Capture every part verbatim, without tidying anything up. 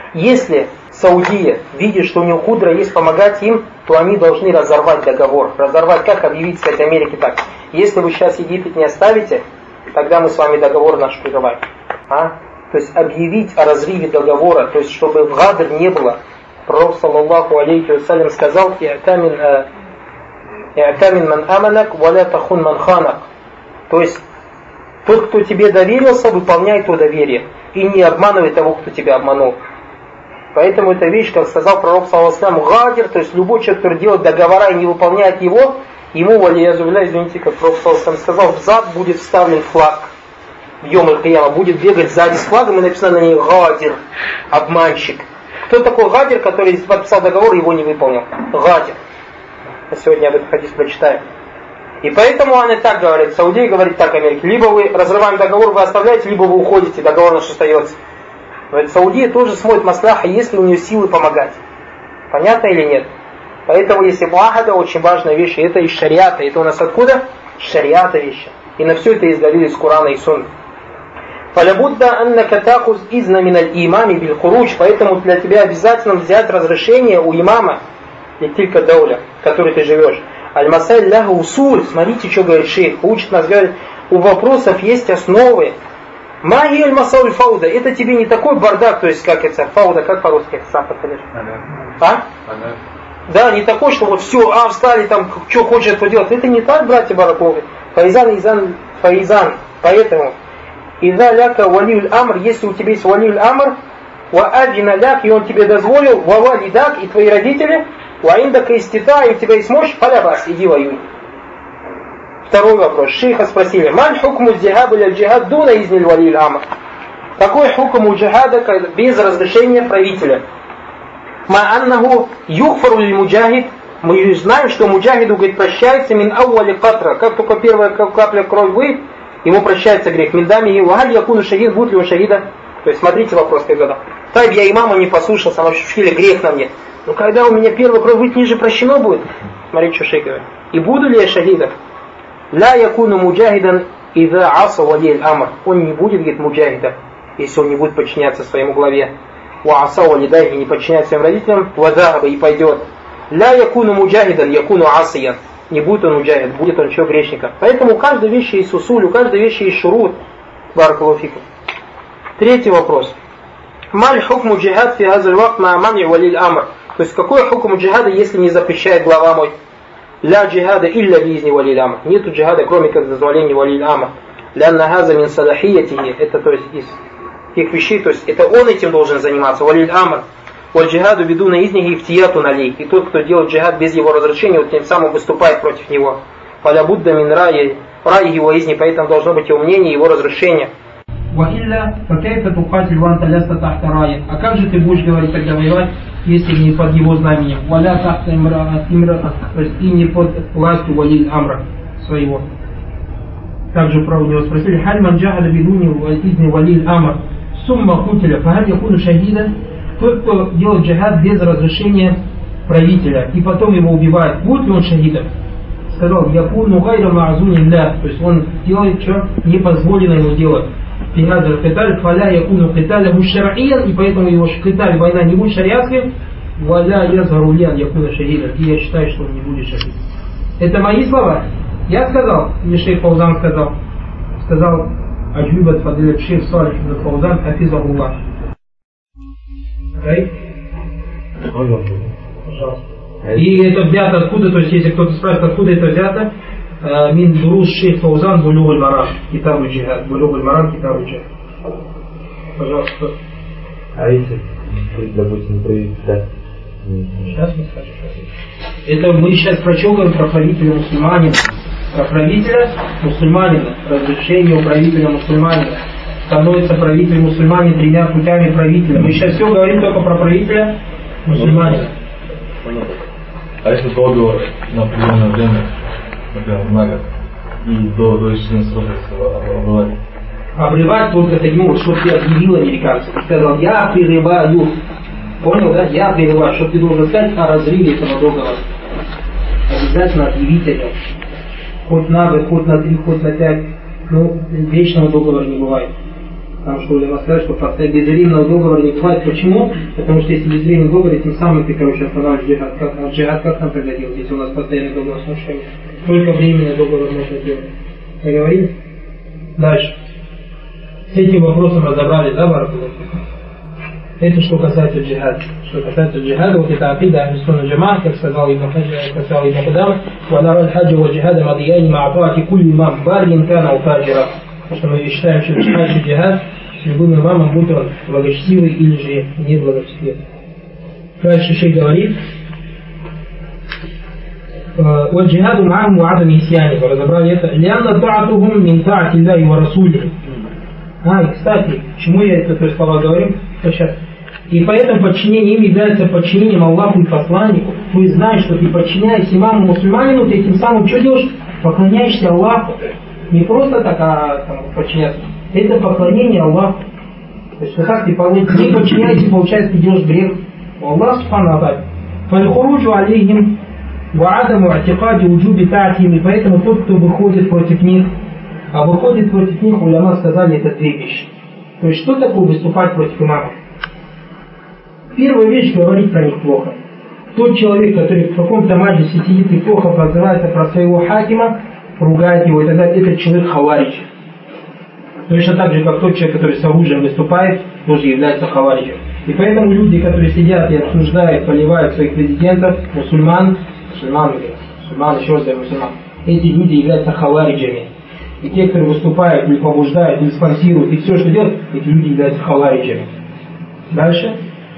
Если Саудия видит, что у него худра есть помогать им, то они должны разорвать договор. Разорвать как? Объявить, сказать Америке так. Если вы сейчас Египет не оставите, тогда мы с вами договор наш прерываем. А? То есть объявить о разрыве договора, то есть чтобы гадр не было. Пророк, саллаллаху алейхи вассалям, сказал: «И'тамин ман аманак, валя тахун ман ханак». То есть тот, кто тебе доверился, выполняй то доверие. И не обманывай того, кто тебя обманул. Поэтому эта вещь, как сказал пророк, саллаллаху алейхи вассалям, гадр, то есть любой человек, который делает договора и не выполняет его, ему, валиязубилля, извините, как пророк саллаллаху алейхи вассалям сказал, в зад будет вставлен флаг. В Йом аль-Кияма будет бегать сзади с флагом, и написано на ней гадир, обманщик. Кто такой гадир, который подписал договор и его не выполнил? Гадир. Сегодня об этом хадис прочитаем. И поэтому они так говорят, Саудия говорит так Америке: либо вы разрываем договор, вы оставляете, либо вы уходите, договор наш остается. Но Саудия тоже смотрит маслаха, есть ли у нее силы помогать. Понятно или нет? Поэтому если муахада, очень важная вещь, и это из шариата. Это у нас откуда? Шариата вещи. И на все это есть далилы из Корана и Сунны. Фалябудда аннака такуз изна миналь имами биль хуруч. Поэтому для тебя обязательно взять разрешение у имама, и тилька дауля, в которой ты живешь. Аль-масаль ляха усуль. Смотрите, что говорит шейх. Учит нас, говорит, у вопросов есть основы. Маги аль-масаль фауда. Это тебе не такой бардак, то есть как это, фауда, как по-русски, сам подходишь? А? Да, не такой, что вот все, а, встали там, что хочет, то делать. Это не так, братья Бараковы. Фаизан, Изан, Фаизан. Поэтому, иза ляка валиуль амр, если у тебя есть валиуль амр, ва адина ляк, и он тебе дозволил, ва валидак, и твои родители, ва индака истита, и у тебя есть мощь, халябас, иди воюй. Второй вопрос. Шейха спросили: «Маль хукму джихад или джихад дуна изниль валиль амр?» Какой хукм у джихада без разрешения правителя? Ма аннаху юхфару лиль муджахид. Мы знаем, что муджахиду, говорит, прощается мин ауали катра. Как только первая капля крови выйдет, ему прощается грех. Миндами и вагаль якуну шахид, будет ли он шахида? То есть смотрите вопрос, как задал. Так я имама не послушался, он ощутили грех на мне. Но когда у меня первая кровь выйдет, ниже прощено будет. Смотрите, что шейх говорит. И буду ли я шахидом? Ла якуну муджахидан иза аса валиль амр. Он не будет, говорит, муджахидом, если он не будет подчиняться своему главе. Ва аса валидай, и не подчиняться своим родителям. Вадагаба, и пойдет. Ля якуну муджахидан, якуну асиян. Не будет он муджахид, будет он человек грешника. Поэтому у каждой вещи есть усуль, у каждой вещи есть шурут. Баракаллаху фикум. Третий вопрос. Маль хукму джихад фи хазаль вакт ма мани валиль амр. То есть какой хукм джихада, если не запрещает глава мой? Ля джихада илля бизни валиль амр. Нету джихада, кроме как дозволения валиль амр. Лянна хаза мин салахиятихи. Это то есть из тех вещей, то есть это он этим должен заниматься. Валиль амр. Валь-джихаду веду на изних ифтияту налей. И тот, кто делает джихад без его разрешения, вот тем самым выступает против него. Фаля будда мин раи, раи его изни, поэтому должно быть его мнение, его разрешение. А как же ты будешь говорить тогда воевать, если не под его знаменем? Валя тахта имра, то есть и не под властью валиль амра своего. Также про него спросили: халь ман джахада бидуни изни валиль амр сумма хутиля фахаль якуну шахида. Тот, кто делает джихад без разрешения правителя, и потом его убивает, будет ли он шахидом? Сказал: якуну гайра маазуни ля, то есть он делает, что не позволено ему делать. Фигазар киталь, фаля якуну киталя мушариян, и поэтому его киталь, война не будет шариатской, валя язгарулян якуна шахидом, и я считаю, что он не будет шахидом. Это мои слова. Я сказал, или шейх Фаузан сказал, сказал Аджубат фадиль шейх Салих ибн Фаузан, хафизахуллах. Right? Пожалуйста. И это взято откуда, то есть если кто-то спрашивает, откуда это взято, мин дурус шейх Фаузан булюг аль-марам, китабу джихад, булюг аль-марам, китабу джихад. Пожалуйста. А если, допустим, правителя? Сейчас мы скажем. Это мы сейчас про что говорим? Про правителя мусульманина. Про правителя мусульманина. Разрешение у правителя мусульманина. Становится правитель мусульманин тремя путями правителя. Мы сейчас все говорим только про правителя мусульманина. А если договор на определенное время, например, много, и до, до исчезновения срока обрывать? Обрывать только таким, чтобы ты объявил американцам. Ты сказал: я прерываю. Понял, да? Я прерываю. Что ты должен сказать о разрыве этого договора. Обязательно объявить о нем. Хоть на год, хоть на три, хоть на пять. Ну, вечного договора не бывает. Потому что улема сказали, что поставить безвременного договора не бывает. Почему? Потому что если безвременный договор, тем самым ты, короче, останавливаешь джихад. Как, а джихад как нам тогда делать, если у нас постоянный договор с мужчиной? Только временный договор можно делать. Договорились? Дальше. С этим вопросом разобрались, да, Баракулов? Это что касается джихада. Что касается джихада, вот это акида Ахлюс-Сунна Джамаа, как сказал Ибн Кудама, وَنَرَى الْحَجَّ وَالْجِهَادَ مَضِيَانِ مَعَ طَاعَةِ كُلِّ إِمَامٍ بَارٍ كَانَ أَوْ فَاجِرًا. Потому что мы считаем, что джихад, джихад с любым имамом, будь он благочестивый или же неблагочестивый. Дальше шейх говорит, والجهاد معهم وعدم إسيانه. Разобрали это. لأن طاعتهم من طاعة الله ورسوله. А, и кстати, чему я это слова говорю? Сейчас. И поэтому подчинение им является подчинением Аллаху и посланнику. Ты знаешь, что ты подчиняешься имаму мусульманину, ты этим самым что делаешь? Поклоняешься Аллаху. Не просто так, а там, подчиняться. Это поклонение Аллаху. То есть, вот так ты не подчиняешься, получается, ты делаешь грех. Аллах субхану ва тааля. Фалихуруджу алейхим ва адаму атикади уджуби таатим. И поэтому тот, кто выходит против них, а выходит против них, уляма сказали, это две вещи. То есть, что такое выступать против имамов? Первая вещь — говорить про них плохо. Тот человек, который в каком-то маджлисе сидит и плохо отзывается про своего хакима, ругает его и так далее, этот человек хаваридж. Точно так же, как тот человек, который с оружием выступает, тоже является хавариджем. И поэтому люди, которые сидят и обсуждают, поливают своих президентов, мусульман, мусульман, мусульман, еще раз говорю, мусульман, эти люди являются хавариджами. И те, которые выступают или побуждают, или спонсируют, и все, что делают, эти люди являются хавариджами. Дальше.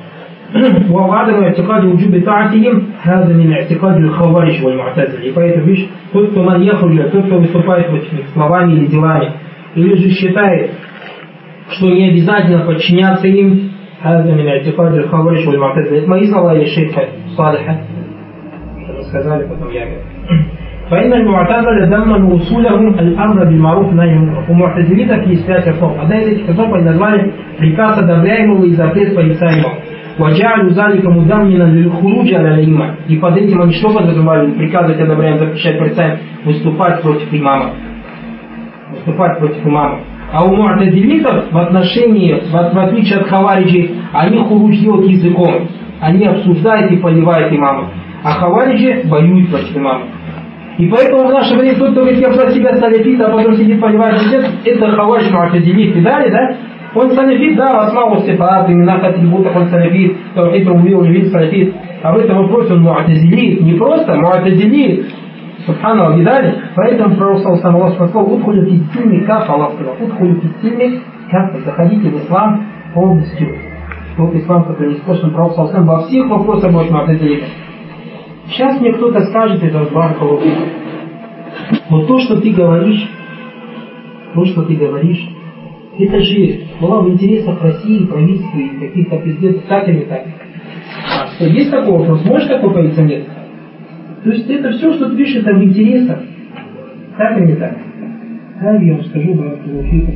وعدم اعتقاد وجوب طاعتهم هذا من اعتقاد الخوارج والمعتزلة. И поэтому, видишь, тот, кто маньяхуджа, тот, кто выступает против них словами или делами, или же считает, что не обязательно подчиняться им, هذا من اعتقاد الخوارج والمعتزلة. Это мои слова или шейха Салиха, что мы сказали, потом я говорю. فإن المعتزلة ضمن أصولهم الأمر بالمعروف والنهي عن المنكر. У му'тазилитов есть пять основ. Одна из этих основ они назвали приказ одобряемого и запрет порицаемого. وَجَعَلُوا ذَلِكَ مُدَمِّنًا لِلْخُرُوجِ عَلَى الْإِمَامِ. И под этим они что подразумевали? Приказывать, одобряем, запрещать, порицаем, выступать против имама. Выступать против имама. А у му'тазилитов в отношении, в, в отличие от хавариджей, они хурудж делают языком. Они обсуждают и поливают имама. А хавариджи воюют против имама. И поэтому в наше время тот, кто говорит, я про себя саляфит, а потом сидит поливает, это хаваридж му'тазилит. Видали, да? Он саляфит, да, асмау сифат, имена атрибутов он саляфит, таухид рубил, левит, саляфит. А в этом вопросе он му'тазилит. Не просто му'тазилит. Субхану, видали? Поэтому пророк саллаллаху алейхи сказал, удхулю фи сильми каф, Аллах сказал, удхулю фи сильми каф, заходите в ислам полностью. Тот ислам, который не способен пророк саллаллаху алейхи во всех вопросах будет му'тазилит. Сейчас мне кто-то скажет, это баракаллаху фик. Но то, что ты говоришь, то, что ты говоришь, это же было в интересах России, правительства и каких-то президентов, так или так. А что, есть такой вопрос? Можешь такой появиться? Нет. То есть это все, что ты пишешь, это в интересах. Так или не так? Да, я вам скажу, баракаллаху.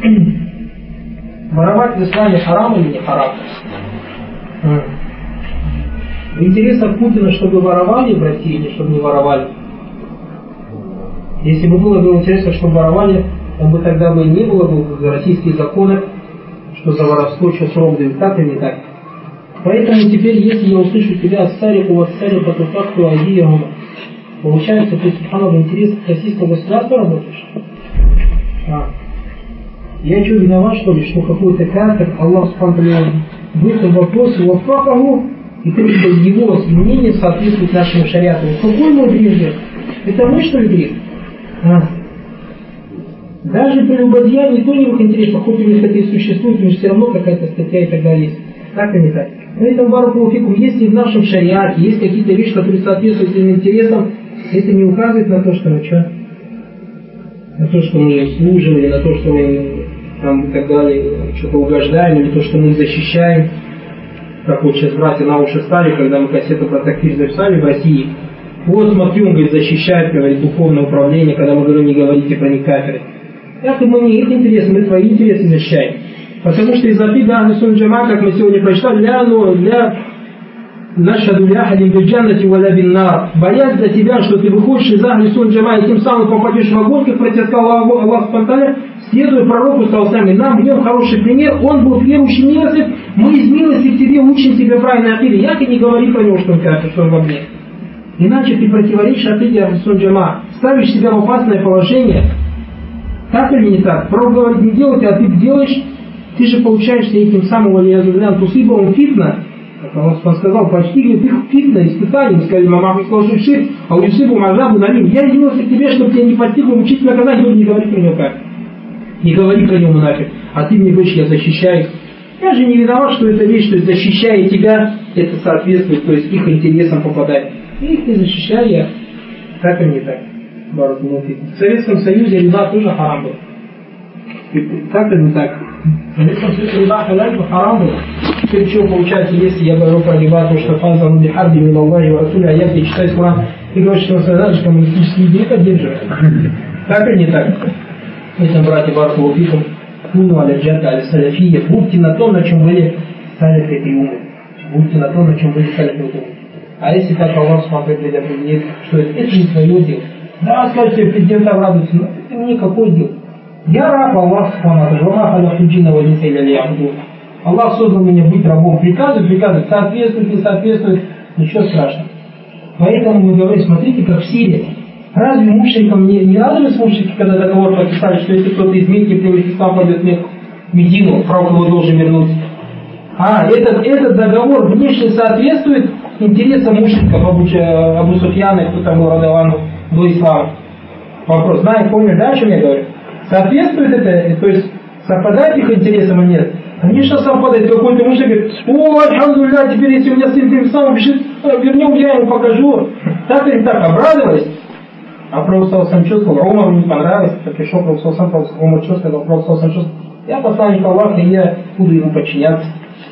Воровать в исламе харам или не харам? В интересах Путина, чтобы воровали в России или чтобы не воровали? Если бы было бы в интересах, чтобы воровали, он бы тогда бы не было бы российских законов, что за воровство что срок дают, так или не так. Поэтому теперь, если я услышу тебя «Ассарику вассарику туфакту адиягума», получается, ты, субхана, в интересах российского государства работаешь? А. Я что, виноват, что ли, что какой-то кафир, Аллах, субхана, в этом вопросе вафакаху, и ты его мнение соответствует нашему шариату. Какой мой грех? Это мы, что ли, грех? А. Даже прелюбодеяние то не в их интересах, хоть у них это и существует, у них все равно какая-то статья и так далее есть. Так и не так. Поэтому, баракаллаху фикум, если в нашем шариате есть какие-то вещи, которые соответствуют этим интересам, это не указывает на то, что мы что? На то, что мы служим, или на то, что мы там и так далее, что-то угождаем, или то, что мы защищаем. Как вот сейчас братья на уши стали, когда мы кассету про такфир записали в России. Вот смотри, он говорит, защищает, говорит, духовное управление, когда мы говорим, не говорите про них кафиры. Это мы не их интересы, мы твои интересы защищаем. Потому что из-за акиды Ахлюс-Сунна Джамаа, как мы сегодня прочитали, ля ну ля нашаду ля ахадин биль-джаннати ва ля бин-нар. Боясь за тебя, что ты выходишь из Ахлюс-Сунна Джамаа и тем самым попадешь в огонь, как про тебя сказал Аллах субхану ва тааля, следуя пророку, саллаллаху, нам в нем хороший пример, он был верующий мерзок, мы из милости к тебе учим тебя правильной акиде. Я ты не говори про него, что он кафир, что он во мне. Иначе ты противоречишь акиде Ахлус-Сунна Джамаа, ставишь себя в опасное положение. Так или не так? Пророк говорит, не делайте, а ты делаешь, ты же получаешься этим самым валиязуллян тусибовым фитна. Он сказал, постигнет их фитна, испытанием, сказали, мама сказал, шир, а у Юсибу мазабу налим. Я изменился к тебе, чтобы тебя не постигло, учить наказать, не говори про него как. Не говори про него нафиг. А ты мне говоришь, я защищаю. Я же не виноват, что эта вещь, то есть защищая тебя, это соответствует, то есть их интересам попадает. И их не защищаю я. Так или не так? В Советском Союзе риба тоже харам был. Так или не так? В Советском Союзе риба халяль был, харам был. Теперь что получается, если я говорю про риба, то что фан зануди харби мин Аллахи ва Расуля, а я тебе читаю Коран, ты говоришь, что он же коммунистические идеи поддерживает. Так или не так? Поэтому, братья, баракаллаху фикум, куну аля-джадда аля-саляфия, будьте на том, на чем были саляфы и умы. Будьте на том, на чем были саляфы и умы. А если так Аллах смотрит, определит, что это, это не твое дело. Да, скажите, президент обрадуется, но это мне какое дело? Я раб Аллах, Аллах создал меня быть рабом. Приказы, приказы, соответствует, не соответствует, ничего страшного. Поэтому мы говорим, смотрите, как в Сирии. Разве мушрикам не, не радовались мушрики, когда договор подписали, что если кто-то из Мекки примет ислам, пойдет в Медину, пророк его должен вернуть? А, этот, этот договор внешне соответствует интересам мушриков, Абу, Абу Суфьяна, кто там был радовану до ислама? Вопрос, знаешь, помнишь, да, о чем я говорю? Соответствует это, то есть совпадает их интересам или нет? Конечно, совпадает. Какой-то мужик говорит, о, альхамдулилля, теперь если у меня сын перед исламом бежит, вернем, я ему покажу. Так или так, обрадовались? А пророк саллаллаху чувствовал, Умару не понравилось, как пришел пророк саллаллаху, Умар что сказал, пророк саллаллаху чувствовал, я посланник Аллаха, и я буду ему подчиняться.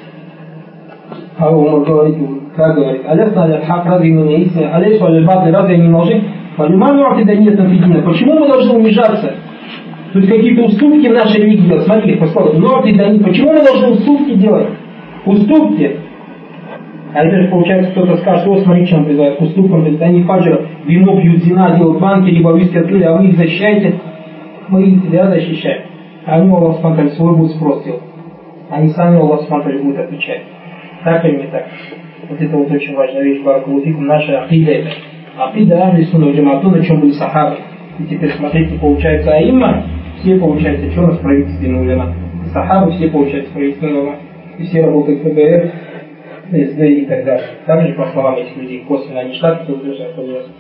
А Умар говорит, как говорит, алясна аля-хак, разве ему не истина, алясу аля-баты, разве они не должны? Почему мы должны унижаться? То есть какие-то уступки в нашей религии делать. Смотрите, почему мы должны уступки делать? Уступки. А это же получается, кто-то скажет, о, смотри, чем призывают к уступкам, то есть они фаджр, вино пьют, зина, делают банки, либо виски открыли, а вы их защищаете, мы их тебя защищаем. А они, Аллах смотрели, свой будет спрос делать. Они сами, Аллах смотрели, будут отвечать. Так или не так? Вот это вот очень важная вещь, баракаллаху фикум, наша акида это. Акида Ахлус-Сунна валь Джамаа, то, на чем были сахабы. И теперь смотрите, получается аимма, все получается, что у нас правительственные улема. Сахабы все получается правительственные улема. И все работают в ФБР, СД и так далее. Также по словам этих людей, косвенно они штаты, кто утверждает,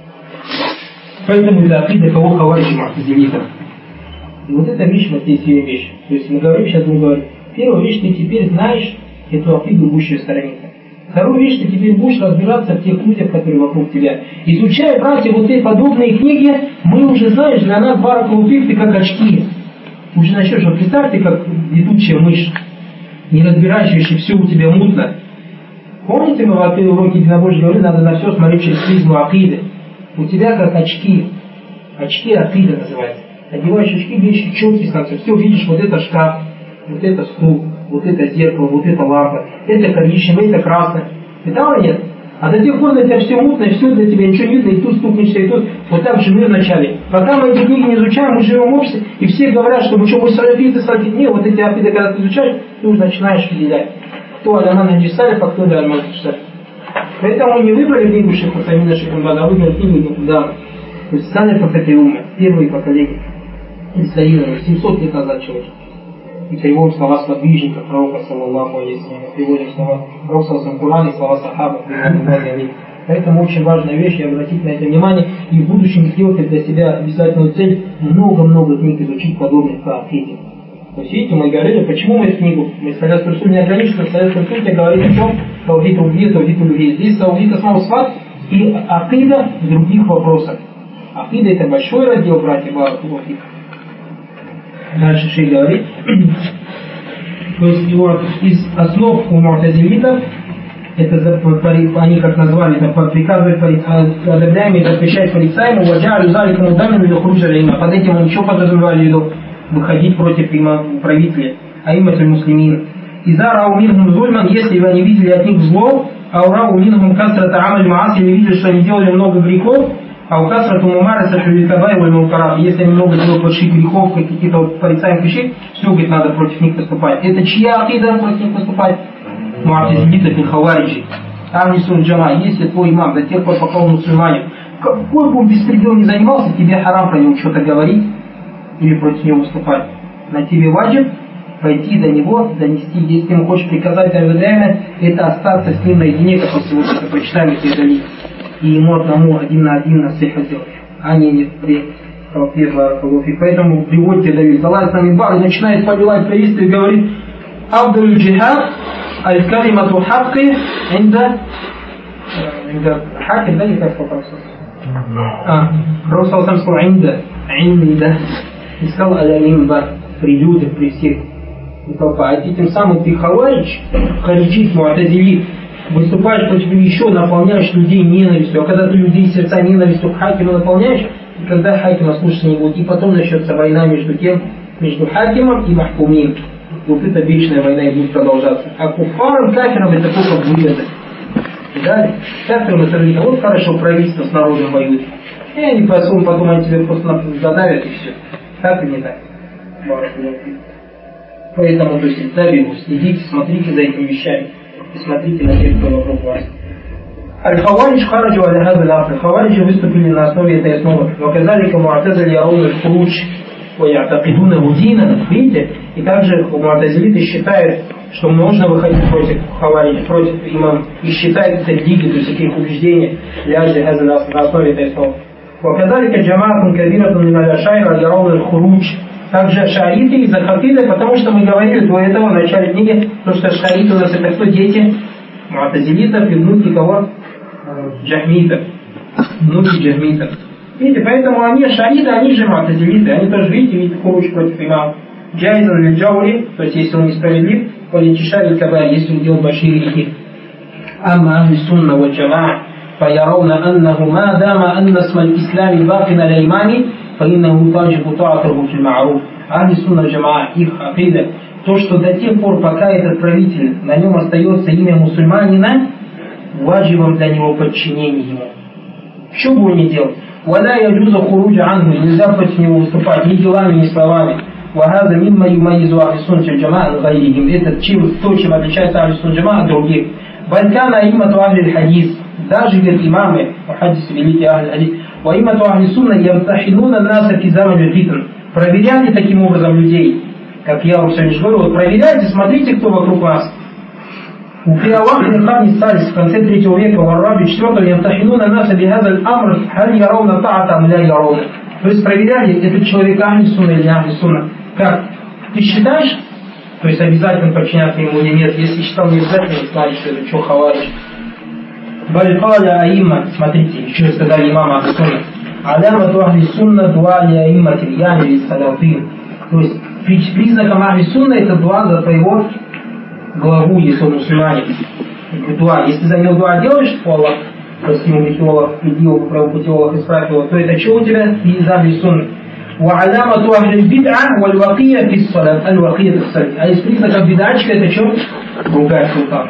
поэтому это акида кого хаваричи мухтазилитов. И вот эта вещь, вот здесь две вещи. То есть мы говорим, сейчас будем говорить. Первая вещь, ты теперь знаешь эту акиду, будущую сторониться. Вторую вещь, ты теперь будешь разбираться в тех людях, которые вокруг тебя. Изучая, братья, вот эти подобные книги, мы уже, знаешь, для нас баракаллаху фик, ты как очки. Уже начнешь, вот представьте, как летучая мышь, не разбирающаяся, все у тебя мутно. Помните, мы в уроке единобожия говорили, надо на все смотреть через призму акиды. У тебя как очки. Очки акида называется. Одеваешь очки, видишь четкий становится. Все видишь, вот это шкаф, вот это стул, вот это зеркало, вот это лампа, это коричневое, это красное. Видал или нет? А до тех пор для тебя все мутно, и все для тебя ничего не видно, и тут стукнешься, и тут. Вот так же мы вначале. Пока мы эти книги не изучаем, мы живем в обществе, и все говорят, что мы что, мы салафиты, салафиты. Нет, вот эти акиды, когда ты изучаешь, ты уже начинаешь выделять. Кто Аляна Наджисалев, а кто Аляна Наджисалев. Поэтому мы не выбрали книгу Шейха Самина Шейхамбада, а выбрали книгу да. То есть Салифа этой умы, первые поколения. Инсталлировали семьсот лет назад человек. И переводим слова сподвижника пророка, саллаллаху алейхи, переводим слова пророка, саллаллаху алейхи, Коране, слова сахаба, поэтому очень важная вещь, и обратить на это внимание, и в будущем сделать для себя обязательную цель много-много книг изучить подобных по акиде. То есть, видите, мы говорили, почему мы эту книгу, мы Саляф Русуль не ограничены, Саляф Русуль говорит о том, таухид улубия, таухид улубия. Здесь таухид асма сфат и акида в других вопросах. Акида это большой раздел, братья, баракаллаху фик. Дальше шейх говорит, то есть его из основ у му'тазилитов, это они как назвали, это приказывает одобряемый, запрещает порицаемому, ваджа алюзаликому дамину или хруджалима. Под этим он еще подразумевали в виду выходить против правителя, а им это муслимин. Иза рау минхум зульман, если вы они видели от них зло, а урау минхум касрата амаль маас, или видели, что они делали много грехов, А у касрату мумараса шуликабай валь мункарат. Если они много делают больших грехов, какие-то вот порицаемых вещей, все, говорит, надо против них поступать. Это чья акида против них поступать? Муатазилитов и хавариджи. Ахли сунна джама, если твой имам до тех пор, пока он мусульманин, какой бы он беспредел не занимался, тебе харам про него что-то говорить или против него выступать. На тебе ваджиб пойти до него, донести. Если ему хочешь приказать реально, это остаться с ним наедине, как мы сегодня это прочитаем, эти дали. И ему одному один на один насыха делать, а не не при толпе баракалуфи. Поэтому приводите Давид Аллах с нами бар и начинает подливать приветствие и говорит: Абдуль джихад аль-калимату хакки инда инда хакки, да, не как по-французски. А, Пророк сам сказал инда, инда. И сказал аля-мимбар, при людях, при всех. И толпа. А тем самым ты хаварич, хариджит, муатазилит, выступаешь против еще, наполняешь людей ненавистью. А когда ты людей сердца ненавистью к хакиму наполняешь, и когда хакима слушаться не будет, и потом начнется война между тем, между хакимом и махкумим. Вот эта вечная война и будет продолжаться. А куфарам, кафирам это только выгода. Далее, кафирам это видно. Вот хорошо правительство с народом воюет. И они по-своему потом они тебе просто задавят и все. Так и не так. Поэтому, то есть, табигу, следите, смотрите за этими вещами. И смотрите на тех, кто вокруг вас. Аль-Хаваридж хараджу аля хаза аль-Афр. Хавариджи выступили на основе этой основы. Ваказалика муатазали яроун аль-Хуруч ваятакидуна дина. Видите? И также муатазилиты считают, что можно выходить против Хавариджи, против имам. И считают это религией, то есть их убеждения ляжли хаза на основе этой основы. Ваказалика джамаатун кабиратун лималя шайра яроун аль-Хуруч. Также шариты из Ахакиды, потому что мы говорили до этого в начале книги, то что шариты у нас это кто? Дети муатазилитов и внуки кого? Джахмитов. Внуки джахмитов. Видите, поэтому они шариты, они же муатазилиты. Они тоже, видите, видите, хуруч против имама. Джайзан или джаури, то есть если он несправедлив, политишар или кабар, если он делает большие грехи. Амма ахли сунна ва джамаа, фаяравна аннаху ма дама анна сма аль-ислами бакина ля имами, فإنه تجب طاعته في المعروف. Ахли сунна джамаа, их акида, то, что до тех пор, пока этот правитель, на нем остается имя мусульманина, ваджибом для него подчинение ему. Что бы он ни делал? Валя яджуза хуруджа анху, нельзя против него выступать ни делами, ни словами. Вахаза мимма юмайизу ахли сунна джамаа ан гайрихим. Это то, чем отличается ахли сунна джамаа от других. Балькана аимату ахли хадис, даже говорит имамы, хадис великий ахли хадис, وَإِمَّةُ أَهْلِ السُنَّةِ يَمْتَحِنُونَ النَّاسَ فِي زَمَنِ الْفِتْنِ. Проверяйте таким образом людей, как я уже сегодня говорю, вот проверяйте, смотрите, кто вокруг вас. У Фиавахи Хани Салис в конце третьего века, в Арабе четвертого, يَمْتَحِنُونَ النَّاسَ بِهَذَا الْأَمْرِ هَلْ يَرَوْنَ طَاعَةً أَمْ لَا يَرَوْنَ. То есть проверяли, этот человек Ахли Сунна или не Ахли Сунна. Как? Ты считаешь, то есть обязательно подчиняться ему или нет? Если считал не обязательно, значит, что это что хавариш. Балькаля аимма, смотрите, еще сказали имама Ахли Сунна. Алямату Ахли Сунна дуа ли аимма тильяни ли салафин. То есть признаком Ахли Сунна это дуа за твоего главу, если он мусульманин. Дуа. Если за него дуа делаешь, то Аллах, прости ему грехи, Аллах впереди, правопути, Аллах исправь его, то это что у тебя? Из Ахли Сунна. وعلامة أهل البدعة والوقية في الصلاة الوقية في الصلاة. А из признаков бидачка это что? Другая султан.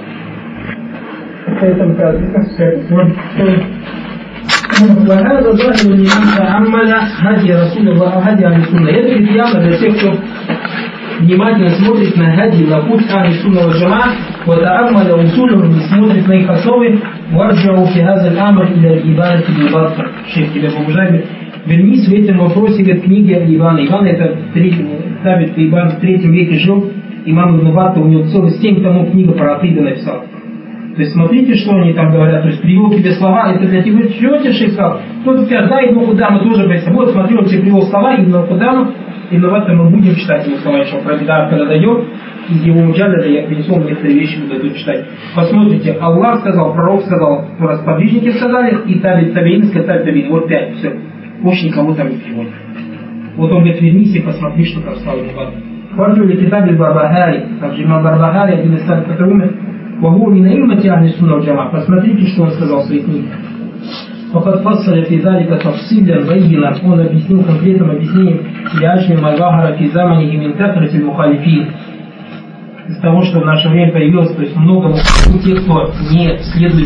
وهذا ظاهر لمن تأمل هدي رسول الله وهدي أهل السنة. Это ведь явно для тех, кто внимательно смотрит на хади, на путь Ахли Сунна ва Джамаа, وتأمل усулюхум, и смотрит на их основы, وارجعوا في هذا الأمر إلى الإبانة بالبطن. Шейх тебя побуждает. Вернись в этом вопросе к книге Ибана. Ибан это Табит Ибан в третьем веке жил. Имам Ибн Баттah, у него целых семь томов книга про акиду написал. То есть смотрите, что они там говорят. То есть привел тебе слова, это для тебя чего тебе шейх сказал? Кто-то скажет, да, Ибн Кудама тоже боится. Вот смотри, он тебе привел слова Ибн Кудама. Ибн Баттah мы будем читать его слова, еще про Бидар, когда дойдем. Из его муджаляда я принесу вам некоторые вещи, буду тут читать. Посмотрите, Аллах сказал, пророк сказал, сподвижники сказали, и Табит Табиин сказал Табиин. Вот пять, все. Больше никому там не приводит. Вот он говорит, вернись и посмотри, что там стало Ибн Баттah. Хватит ли Китаб Барбахари, также имам Барбахари, один из старых, который умер, وهو من أئمة أهل السنة والجماعة. Посмотрите, что он сказал в своей книге. فقد فصل في ذلك تفصيلا بينا. Он объяснил конкретным объяснением لأجل ما ظهر في زمنه من كثرة المخالفين. Из того, что в наше время появилось, то есть много тех, кто не следует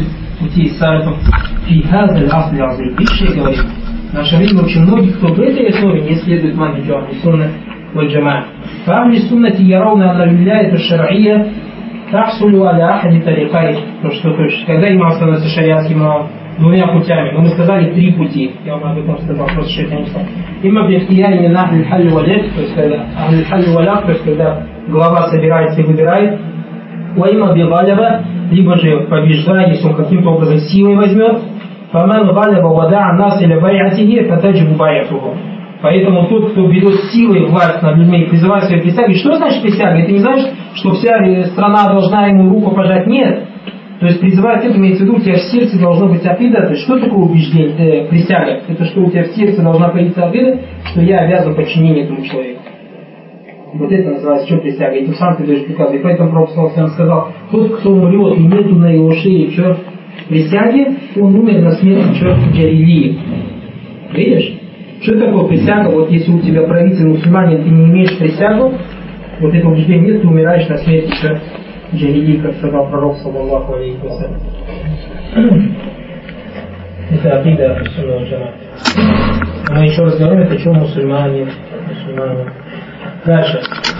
путей салифов. Фихазаль асли азим. Видишь, я говорю, в наше время очень многих, кто в этой основе не следует манхаджу ахли сунна валь джамаа. Фахли суннати яравна анна вилляйту шар'ия тахсулю аля ахади тарикай. Ну что, то есть, когда имам становится шариатским имамом, двумя путями. Но мы сказали три пути. Я вам об этом сказал, просто шейх не сказал. Имма бихтияри мин ахли халли валек, то есть когда ахли халли валяк, то есть когда глава собирается и выбирает. Уайма бигалева, либо же побеждает, если он каким-то образом силой возьмет. Фаман галева вада нас или байатихи, фатаджибу байатуху. Поэтому тот, кто берет силой власть над людьми и призывает свои присяги, что значит присяга? Это не значит, что вся страна должна ему руку пожать. Нет. То есть призывать это, имеется в виду, у тебя в сердце должно быть акида. То есть что такое убеждение, э, присяга? Это что у тебя в сердце должна появиться акида, что я обязан подчинению этому человеку. Вот это называется, что присяга. И ты сам ты даешь приказ. И поэтому Пророк сказал, тот, кто умрет и нету на его шее черт присяги, он умер на смерть черт джарилии. Видишь? Что такое присяга? Вот если у тебя правитель мусульманин, ты не имеешь присягу, вот этого убеждения нет, ты умираешь на смерти черт джарилии, как сказал Пророк саллаллаху алейхи ва саллям. Это акида сунна валь джамаа. Мы еще раз говорим, это что мусульмане, мусульмане. Дальше.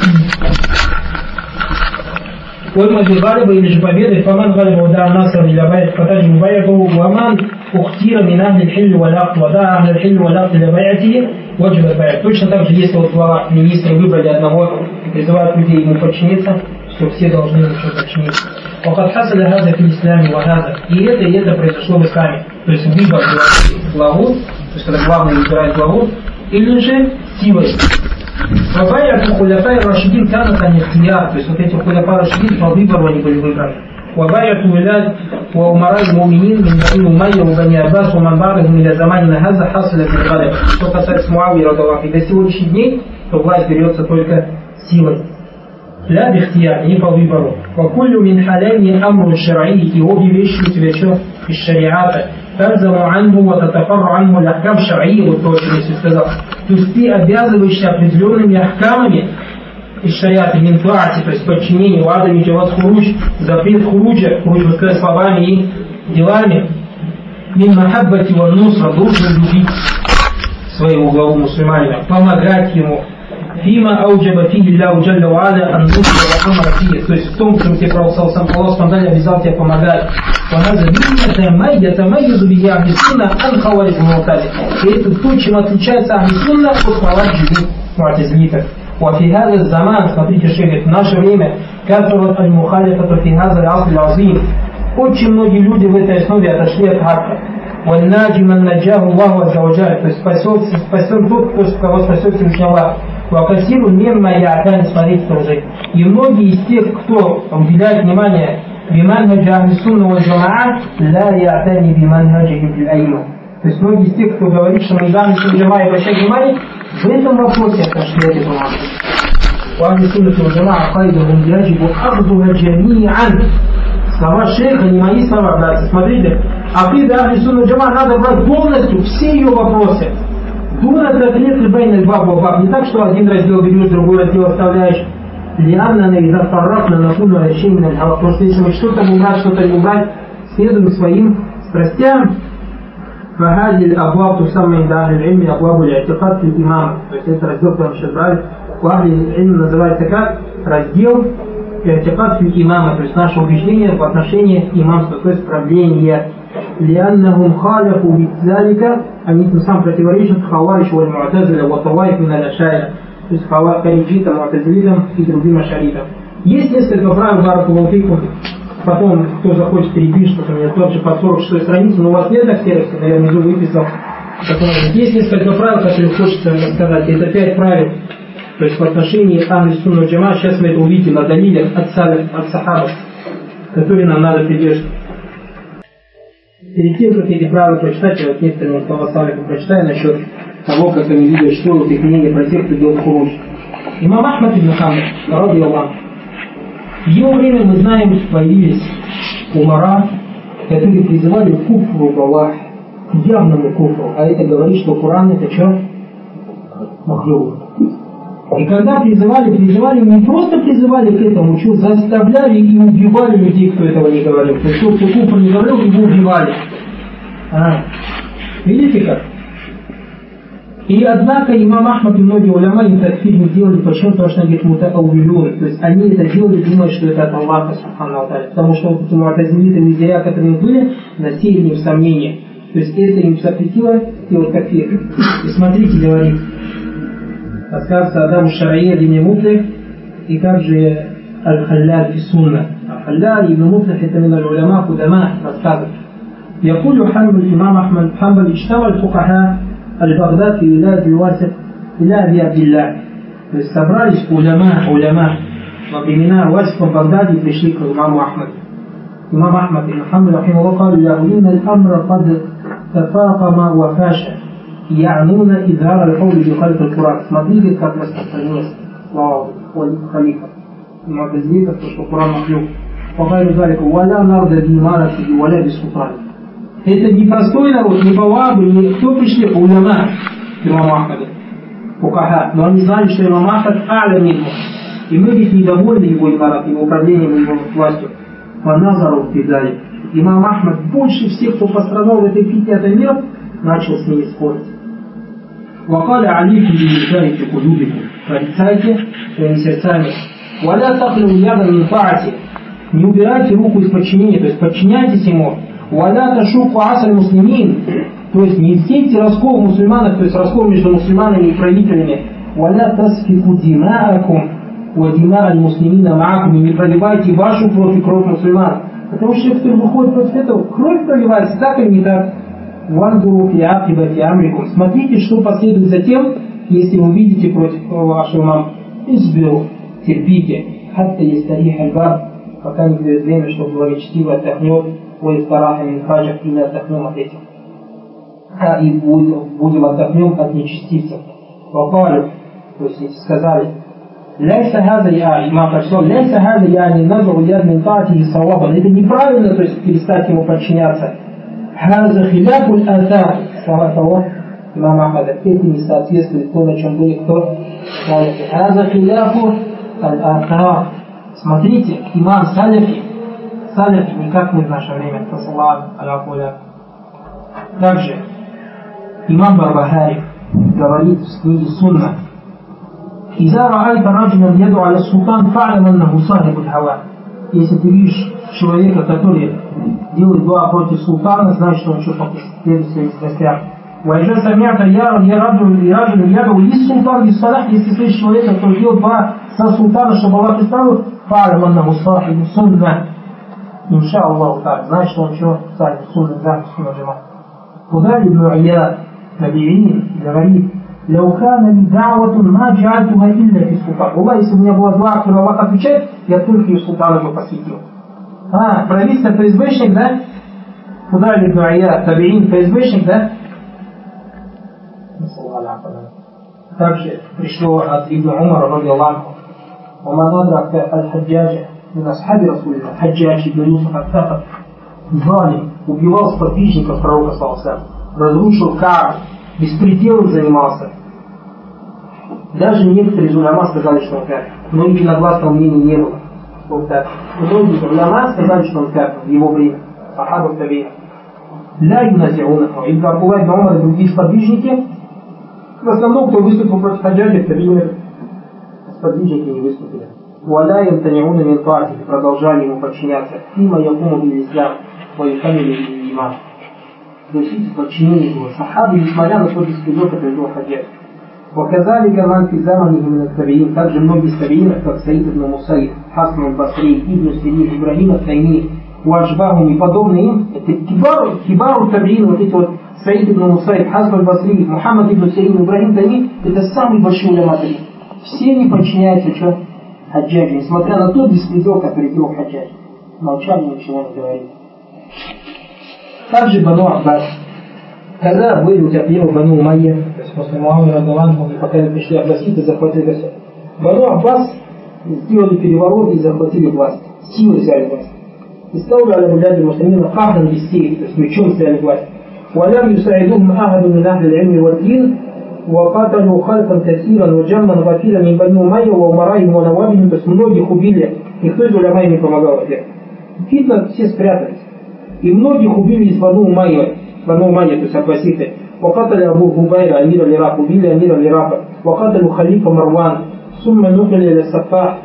Уйма бигалиба или же победы, фаман галиба вада насра для байт фатаджи мубайяту, ваман ухтира мин ахли хилли валак, вада ахли хилли валак для байати, ваджиба байят. Точно так же, если вот глава министры выбрали одного и призывают людей ему подчиниться, что все должны ему подчиниться. Вахад хасаля хаза фи исламе вахаза. И это, и это произошло в исламе. То есть выбор главу, то есть когда главный выбирает главу, или же силой. Вабайят хуляфай рашидин канат анихтияр, то есть вот эти хуляфай рашидин по выбору они были выбраны. Вабайят уляд ва умарай муминин мин бани умайя у бани аббас у манбарахум иля заманина хаза хасаля фил. Что касается Муавии радаллаху, и до сегодняшних дней, то власть берется только силой. Ля бихтияр, не по выбору. Вакулю мин халяйни амру шараи, и обе вещи у тебя что из шариата. تلزم عنه وتتفرع عنه الأحكام الشرعية, вот то, о чем я сказал. То есть ты обязываешься определенными ахкамами из шариата, минтуати, то есть подчинение, вадами, джаваз хуруч, запрет хуруджа, хуруч, мы сказали, словами и делами, мин махаббати ва нусра, должен любить своего главу мусульманина, помогать ему. Фима ауджаба фиги ляу джалля ва аля ан нусра ва амра фиги, то есть в том, что тебе Аллах Субхану обязал тебя помогать. وهذا يتميز به أهل السنة عن خوارج المعتزلة. И это то, чем отличается Ахли Сунна от хавариджи му'тазилитов. وفي هذا الزمان, смотрите, шейх, в наше время, كثرت المخالفة في هذا العصر العظيم. Очень многие люди в этой основе отошли от хакка. والناجي من نجاه الله عز وجل, то есть спасен, спасен тот, кто кого спасет Всевышний Аллах. وكثير مما يعتني, смотрите тоже. И многие из тех, кто уделяет внимание بمنهج أهل السنة والجماعة لا يعتني بمنهجهم بالأئمة. То есть многие из тех, кто говорит, что мы Ахли сунна джамаа и обращать внимание, в этом вопросе отошли от этого. وأهل السنة والجماعة قيدهم يجب أخذها جميعا. Слова шейха, не мои слова, братья. Смотрите, акида Ахли сунна джамаа надо брать полностью все ее вопросы. Дуна таклиф бейн аль-баб ва баб. Не так, что один раздел берешь, другой раздел оставляешь. لأننا إذا فرقنا نقول على شيء من الحق. Потому что если мы что-то убрать, что-то не убрать, следуем своим страстям. فهذه الأبواب تسمى عند أهل العلم أبواب الاعتقاد في الإمامة. То есть это раздел, который мы сейчас брали, у Ахли Илм называется как раздел اعتقاد في الإمامة, то есть наше убеждение в отношении имамства, то есть правления. لأنهم خالفوا بذلك, они тем самым противоречат хавариш валь му'тазиля ва таваиф мин аль-ашаиля. То есть хариджитам, му'тазилитам и другим ашаритам. Есть несколько правил баракаллаху фикум. Потом, кто захочет, перепишет, потому что у меня тот же под сорок шестой странице, но у вас нет так сервиса, я внизу выписал. Есть несколько правил, которые хочется рассказать. Это пять правил. То есть в отношении Ахли сунна валь джамаа, сейчас мы это увидим на далилях от салиф, от сахабов, которые нам надо придерживать. Перед тем, как эти правила прочитать, я вот некоторые слова салифа прочитаю насчет того, как они видят, что вот их мнение про тех, кто делает хуруж. Имам Ахмад ибн Хамбаль, ради Аллаха, в его время, мы знаем, появились умара, которые призывали к куфру в Аллах, к явному куфру. А это говорит, что Коран это что? Махлюк. И когда призывали, призывали, не просто призывали к этому, что заставляли и убивали людей, кто этого не говорил. То есть, кто куфр не говорил, его убивали. А. Видите как? И однако имам Ахмад и многие уляма им такфир не делали. Почему? Потому что они говорят мутааввилюн. То есть они это делали, думая, что это от Аллаха субхану ва тааля. Потому что вот эти муатазилиты, мизеря, которые были, насеяли в сомнения. То есть это им запретило делать такфир. И смотрите, говорит, рассказывается Адаму Шарае ибн Мутлих, и как же Аль-Халляль фи Сунна. Аль-Халляль ибн Мутлих это мин аль-уляма кудама рассказывает. يقول حنبل الإمام أحمد حنبل اجتمع الفقهاء البغداد في ولاية الواسط إلى أبي عبد الله. То есть собрались уляма, уляма во времена Васифа в Багдаде пришли к имаму Ахмаду. Имам Ахмад ибн Хамбаль рахимахуллах قال له إن الأمر قد تفاقم وفاش يعنون إظهار القول بخلق القرآن. Смотрите, как распространилось слава халифа. Муатазилитов, что Коран махлюк. وغير ذلك ولا نرضى بإمارته ولا بسلطانه. Это не простой народ, не бавабы, не кто пришли, уляма имама Ахмада, фукаха, но они знали, что имам Ахмад а'ля минху. И мы ведь недовольны его имаратом, его управлением, его властью. Фаназару фидали. Имам Ахмад больше всех, кто пострадал в этой фитне от мира, начал с ними спорить. Вакаля алифу билисани фи кулюбикум. Порицайте своими сердцами. Валя тахлю яда мин таати. Не убирайте руку из подчинения, то есть подчиняйтесь ему. Валя ташуку асаль муслимин, то есть не сейте раскол в мусульманах, то есть раскол между мусульманами и правителями. Валя тасфику димаакум ва дима аль муслимина маакум, и не проливайте вашу кровь и кровь мусульман. Потому что кто выходит против этого, кровь проливается, так или не так. Вандуру фи акибати амрикум. Смотрите, что последует за тем, если вы видите против вашего мамы. Изберу, терпите. Хатта ястарих аль-баб, пока не придет время, чтобы благочестиво отдохнет. Ой, стараха мин хаджах, и мы отдохнем от этих. А и будем отдохнем от нечестивцев. Вапалю, то есть сказали, ляйса хаза я, имам прочитал, ляйса хаза я не назру яд мин таати и саваба. Это неправильно, то есть перестать ему подчиняться. Хаза хиляфуль атар, слова того, имам Ахмад, это не соответствует то, на чем были кто. Хаза хиляфуль атар. Смотрите, имам Салифи, Салифи не как мы в наше время, также имам Барбахари говорит в книге Сунна: «Иза ра'айта раджулян яду аля султан фа'лам аннаху сахибуль хава». Если ты видишь человека, который делает дуа против султана, значит, что он что-то следует своим страстям. «Вайжа самята я раджулян яду лис султан лис салах». Если слышишь человека, который делает дуа со султана, чтобы Аллах представил, фа'лам аннаху сахибуль сунна. Инша Аллаху так, значит, он что? Сахиб сунна, да, сунна джама. Фудаиль ибн Ияд Табиин говорит: «Лаукана ли да'ватун ма джа'альтуха илля фи султан». Аллах, если у меня была дуа, которую Аллах отвечает, я только ее султану бы посвятил. А, правительство ФСБшник, да? Фудаиль ибн Ияд Табиин ФСБшник, да? Также пришло от Ибн Умара, ради Аллаху: «Ваман адрака аль-хаджаджа мин асхаби Расулилля». Хаджадж ибн Юсуф ат-Такаф, залим, убивал сподвижников пророка саллаллаху, разрушил Каабу, беспределом занимался. Даже некоторые из уляма сказали, что он кафир, но единогласного мнения не было. Вот так. Многие уляма сказали, что он кафир в его время. Сахаба табиин. Ля юназиунаху. Ибн Абдуллах ибн Умар и другие сподвижники, в основном, кто выступил против хаджаджа, табиин, сподвижники не выступили. Валя ямтаниуна мин таати, продолжали ему подчиняться. Фима якуму бил ислам, ва юкамилу бил иман. То есть подчинение его. Сахабы, несмотря на тот беспредел, который был хаджадж. Ваказалика ман фи заманихи мин ат-табиин. Также многие из табиинов, как Саид ибн Мусайб, Хасан аль-Басри, Ибн Сирин, Ибрахим ат-Тайми, Уаджбаху, неподобные им, это кибару, кибару табиин, вот эти вот Саид ибн Мусайб, Хасан аль-Басри, Мухаммад ибн Сирин, Ибрахим ат-Тайми, это самые большие уляма табиин. Все они подчиняются, что? Хаджаджи, несмотря на тот беспредел, который делал хаджадж. Молчали, ничего не говорили. Также Бану Аббас. Когда были утерпеливы Бану Умайя, то есть после Муавии радиаллаху, и пока не пришли аббаситы, захватили все. Бану Аббас сделали переворот и захватили власть. Силой взяли власть. И стали аля бляди муслимина кахран бисейф, то есть мечом взяли власть. Валям юсаидухм ахаду мин ахли аль-илми вад-дин وقاتلوا خلقا كثيرا وجما غفيرا من بني أمية وأمرائهم ونوابهم, то есть многих убили, никто из уляма не помогал ответ. Фитна, все спрятались. И многих убили из Бану Умайя, Бану Умайя, то есть аббаситы. وقتل أبو هبيرة أمير العراق, убили أمير العراق. وقتلوا خليفة مروان, ثم نقل إلى السفاح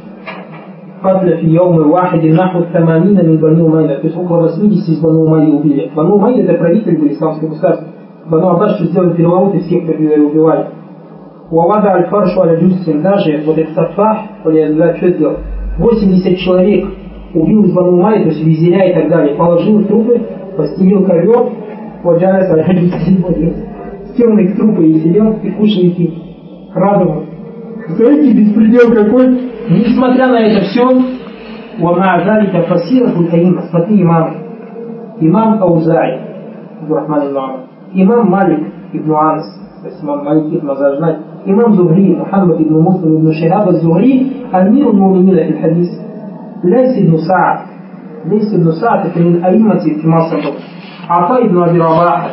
قتل في يوم واحد نحو ثمانين من بني أمية, то есть около восьмидесяти из Бану Умайя убили. Бану Умайя это правитель был исламского государства. Бану Аббас сделали переворот и всех убивали. Уавада аль-Фаршу аль-Джусин, даже вот этот Сафах, что сделал? восемьдесят человек убил из Бану Умайя, то есть визиря и так далее, положил их трупы, постелил ковер, ваджалес аль-Джусин, стел их трупы и сидел, и кушал их, радовал. Знаете, беспредел какой? Несмотря на это все, уама'азалика фасира кулькаима, смотри имам, имам Аузай, Абдурахман ибн Амр, имам Малик ибн Анас, то есть имам Малик ибн Азажнай, имам Зухри, Мухаммад ибн Муслим ибн Шихаб az-Зухри, амир al-Муминина фи al-Хадис, Лейс ибн Саад, Лейс ибн Саад, это мин аиммати фи Маср, Ата ибн Аби Рабаха,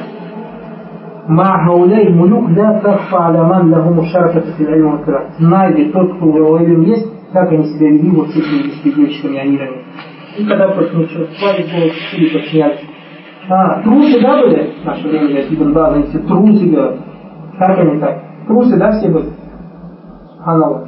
مع هؤلاء الملوك لا تخفى على من لهم مشاركة في العلم والقراءة. Знает тот, кто у него есть, как они себя вели вот с этими беспредельщиками, амирами. И когда против них спали, было или подчинялись. А, трусы, да, были? В наше время, я Ибн Баз, они все трусы делают. Как они так? Трусы, да, все были? Ханалла.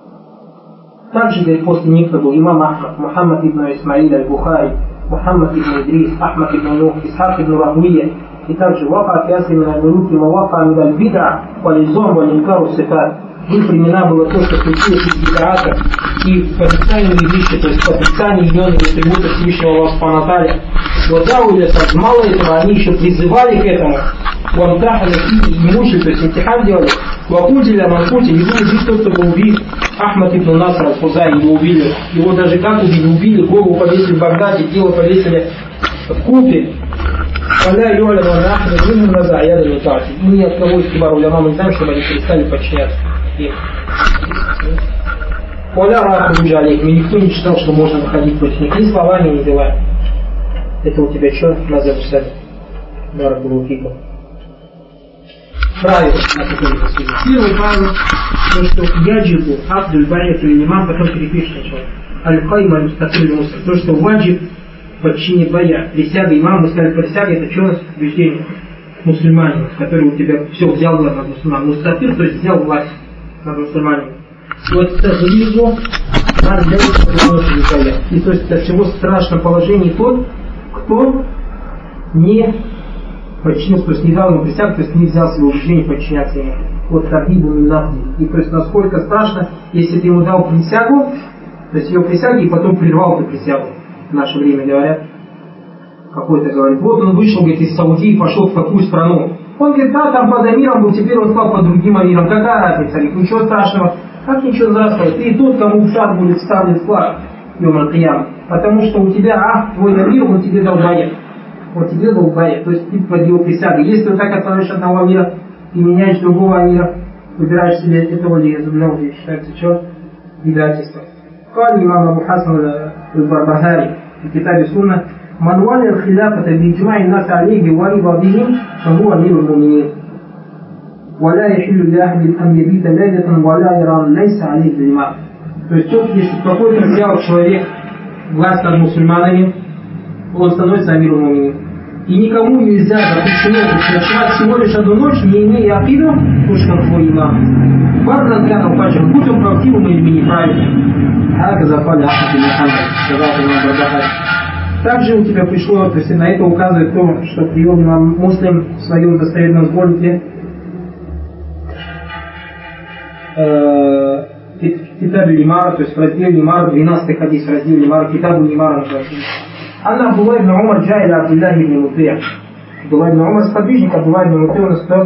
Также, говорит, после них был имам Ахмад, Мухаммад ибн Исмаиль аль-Бухари, Мухаммад ибн Идрис, Ахмад ибн Нух, Исхак ибн Рахуия. И также вафа фиаси мин аль-мулуки мавафа мин аль-бид'a вализом валинкару сифат. В их времена было то, что случилось из бид'ата и порицаемые вещи, то есть отрицание именных атрибутов Всевышнего Аллаха Субхану ва Тааля. Вот да, улица, мало этого, они еще призывали к этому. Уамтахана и мучили, то есть имтихан делали. Вакудиля манкути, не будет здесь тот, кто был убит. Ахмад ибн Наср аль-Хузай, его убили. Его даже как убили? Убили, голову повесили в Багдаде, тело повесили в Куфе. Валя ю'ля ва нахну минхум назаяда митати. И ни от кого из кибар уляма мы не знаем, чтобы они перестали подчиняться им. Валя раху джалейхим, и никто не считал, что можно выходить против них ни словами, ни делами. Это у тебя что? Назад сами. Барак Булукико. Правило, на которое посмотрим. Первое правило, то, что яджибу абдуль байят или имам, потом перепишешь сначала. Аль-Хайма аль-Мустакиль мусор. То, что ваджиб подчинить бая, присяга имам, мы сказали, присяга это что у нас убеждение мусульманина, который у тебя все взял власть над мусульманином. Мустафир, то есть взял власть над мусульманином. Вот тахлизу бая. И то есть от чего в страшном положении тот, кто не подчинился, то есть не дал ему присягу, то есть не взял своего убеждения подчиняться ему. Вот тахлизу минафни. И то есть насколько страшно, если ты ему дал присягу, то есть ее присяги, и потом прервал эту присягу. В наше время говорят, какой-то говорит, вот он вышел, говорит, из Саудии, пошел в такую страну. Он говорит, да, там под амиром был, теперь он стал под другим амиром. Какая разница? Говорит, ничего страшного. Как ничего страшного? Ты и тот, кому в шаг будет вставлен флаг, Йом аль-Кияма. Потому что у тебя, а, твой амир, он тебе дал баят. Он тебе дал баят. То есть ты под его присягой. Если ты так отправишь одного амира и меняешь другого амира, выбираешь себе этого ли, зубного ли, считается, что? Предательство. قال الإمام أبو حسن البربهاري في كتاب السنة من ولي الخلافة بإجماع الناس عليه ورضا بهم فهو أمير المؤمنين ولا يحل لأحد أن يبيت ليلة ولا يرى ليس عليه الإمام. То есть тот, если какой-то взял человек власть над мусульманами, он становится амиром муминин. И никому нельзя запрещено ночевать всего лишь одну ночь, не имея акиду, потому что он твой имам. Бардан канал фаджр, будь он правдивым или неправильным. Ага, запали Ахмад ибн Ханбаль, сказал имам Барбахари. Также у тебя пришло, то есть на это указывает то, что привел имам Муслим в своем достоверном сборнике Китаб Лимара, то есть в разделе Лимара, двенадцатый хадис, раздел Лимара, Китабу Лимара называется. Анна Абдулла ибн Умар джайля Абдуллах ибн Мутия. Абдулла ибн Умар сподвижник, Абдулла ибн Мутия у нас кто?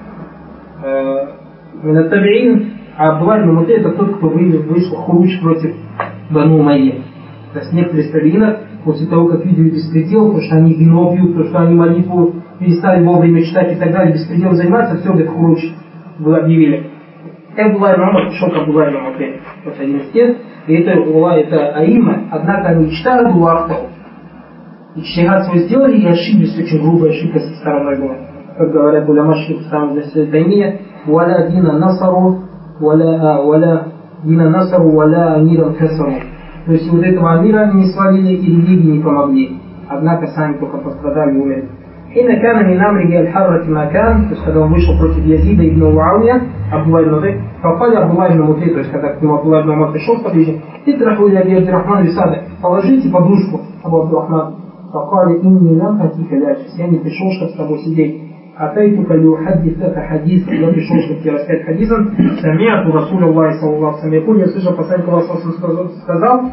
Табиин. А Абдулла ибн Мутия это тот, кто вышел хуруч против Бану Умайя. То есть некоторые из табиинов, после того, как видели беспредел, потому что они вино пьют, потому что они молитву перестали вовремя читать и так далее, беспредел заниматься, все, говорит, хуруч вы объявили. Абдулла ибн Умар пришел к Абдулла ибн Мутия. Вот один из тех, и это, это аима, однако они читали Дулахтау. И чтигат свой сделали и ошиблись, очень грубая ошибка со стороной была. Как говорят, уляма шейх сам для себя таймия, ولا دين نصروا ولا ولا دين نصروا ولا أميرا كسروا. То есть вот этого амира не свалили и религии не помогли. Однако сами только пострадали и умерли. إن كان من أمره الحرة ما كان, то есть когда он вышел против Язида ибн Муавия, Абдулла ибн Мутай, попали Абдулла ибн Мутай, то есть когда к нему Абдулла ибн Мутай пришел, подвижник, «Итраху или Аби Абдурахман Висада, положите подушку, Абу Абдурахман». Попали «Инни лам хатика ляжись», я не пришел, чтобы с тобой сидеть. «Атайтука лиухаддитака хадис», я пришел, чтобы тебе рассказать хадисом. «Самиату Расуля Аллахи саллаллаху алейхи ва саллям, я слышал, посланник Аллаха сказал,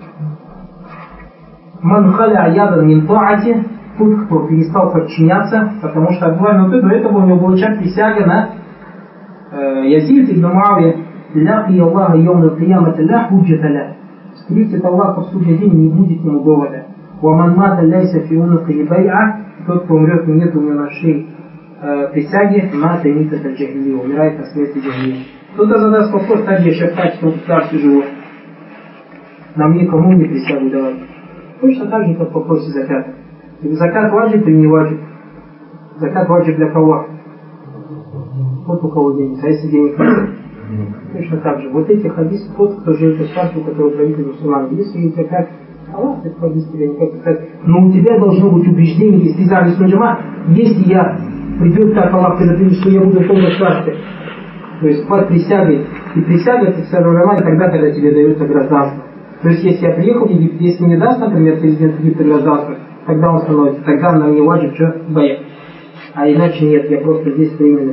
«Ман халя ядан мин таати», тот, кто перестал подчиняться, потому что Абдулла ибн до этого у него была часть присяга на э, Язид ибн Муавия, «Ляхи Аллаха йом аль-киямата ля худжата ля». Встретит Аллаха в судный день, не будет ему довода. «Ваман мата ляйса фи унуки бай'a», тот, кто умрет, и нет у него на шее э, присяги, мата мита джахилия, умирает на смерти джахилия. Кто-то задаст вопрос, так я сейчас в качестве царстве живу. Нам никому не присягу давать. Точно так же, как в вопросе заката. Закат ваджиб или не ваджиб? Закат ваджиб для кого? Вот у кого денег. А если денег нет? Точно так же. Вот эти хадисы, тот, кто живет в государстве, который правитель мусульман. Если есть закат, Аллах, этот хадис тебя никак не сказать. Но у тебя должно быть убеждение, если ты Ахлю Джама, если я придет так, Аллах предопределит, что я буду в том государстве. То есть под присягой. И присяга, это все тогда, когда тебе дается гражданство. То есть если я приехал в Египет, если мне даст, например, президент Египта гражданство, тогда он становится, тогда нам не важно, что боец. А иначе нет, я просто здесь временно.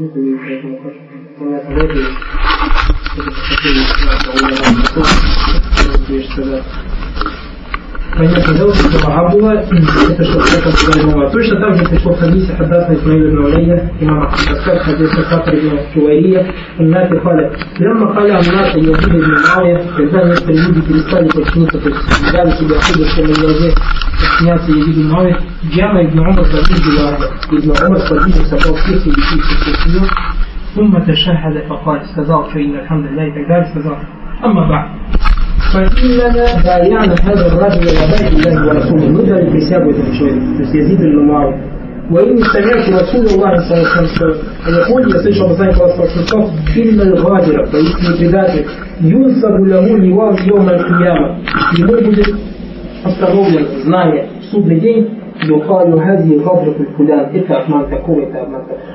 Понятно, да, что Абдулла, это что это точно так же пришло в хадисе Хаддасна Исмаил ибн Улейя, имам Ахмад, хадис Сахар ибн Суайрия, Иннати халя. Лямма халя Амната Язид ибн Муавия, когда некоторые люди перестали подчиниться, то есть взяли себе отсюда, что мы должны подчиняться Язид ибн Муавия, Джама ибн Умар подвигил Ибн Умар подвигил, собрал всех и всех семью, Сумма ташахада факаль, сказал, что инна алхамдулилля и так далее, сказал, амма ба. فإننا بايعنا هذا الرجل وبيت الله ورسوله. Мы дали присягу этому человеку, то есть Язид ибн Муавия. وإن سمعت رسول الله صلى الله عليه وسلم يقول, я слышал посланника Аллаха сказал, إن الغادر, поистине предатель, ينسب له لواء يوم القيامة, ему будет установлен знание в судный день, يقال هذه غدرة الفلان, это обман такого, это обман такого.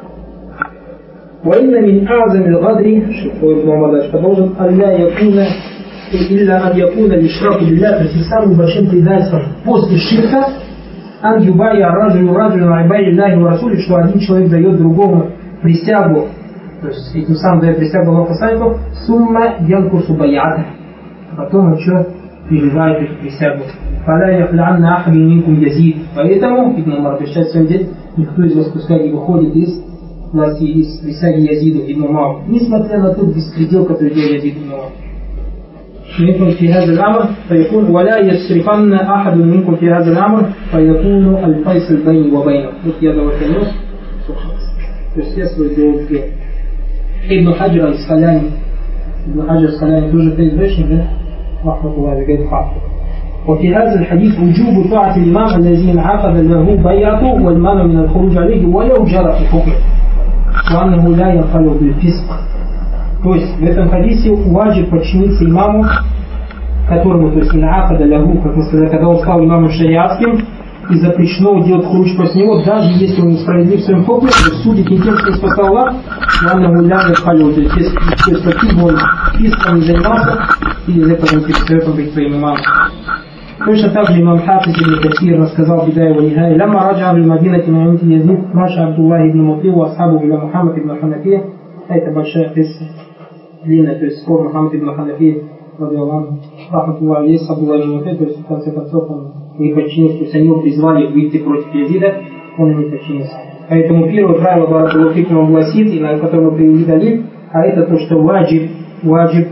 وإن من أعظم الغدر, что Ибн Умар дальше продолжил, ألا يكون إلا أن يكون الإشراك بالله, то есть самым большим предательством после ширка, أن يبايع رجل رجل على بيع الله ورسوله, что один человек дает другому присягу, то есть этим самым дает присягу Аллаху посланнику, сумма янкусу бай'ата, потом он что переживает эту присягу. فلا يخلعن أحد منكم يزيد, поэтому Ибн Умар обещает своим детям, никто из вас пускай не выходит из власти, из присяги Язиду ибн Муавия, несмотря на тот беспредел, который делал Язид ибн Муавия. منكم في هذا الأمر فيكون ولا يسرقن أحد منكم في هذا الأمر فيكون الفيصل بيني وبينه. Вот я давай конец. То есть я свой делал две. Ибн Хаджар аль-Скаляни. Ибн Хаджар аль-Скаляни тоже преизбежник, да? Рахматуллахи говорит факт. وفي هذا الحديث وجوب طاعة الإمام الذي انعقد له بيعته والمنع من الخروج عليه ولو جرى في حكمه وأنه لا ينخلو بالفسق. То есть в этом хадисе ваджиб подчиниться имаму, которому, то есть ин'акада лягу, как мы сказали, когда он стал имамом шариатским, и запрещено делать хуруч после него, даже если он несправедлив в своем хукме, то есть судит не тем, что спасал Аллах, ладно гуляет халю, то есть если каким бы он фиском не занимался, и из этого он перестает быть своим имамом. Точно так же имам Хафиз ибн Касир рассказал в Бидая ва Нихая, «Лямма раджа в Мадинати Ма'инти Язид, Маша Абдуллах ибн Мути ва асхабу ила Мухаммад ибн Ханафия». Это большая песня, длинная, то есть спор Мухаммад ибн Ханафия, рахматуллах алейхи, с Абдуллах ибн Мути, то есть в конце концов он не подчинился, то есть они его призвали выйти против Язида, он и не подчинился. Поэтому первое правило Баракулуфикум гласит, и на котором мы привели далиль, а это то, что ваджиб, ваджиб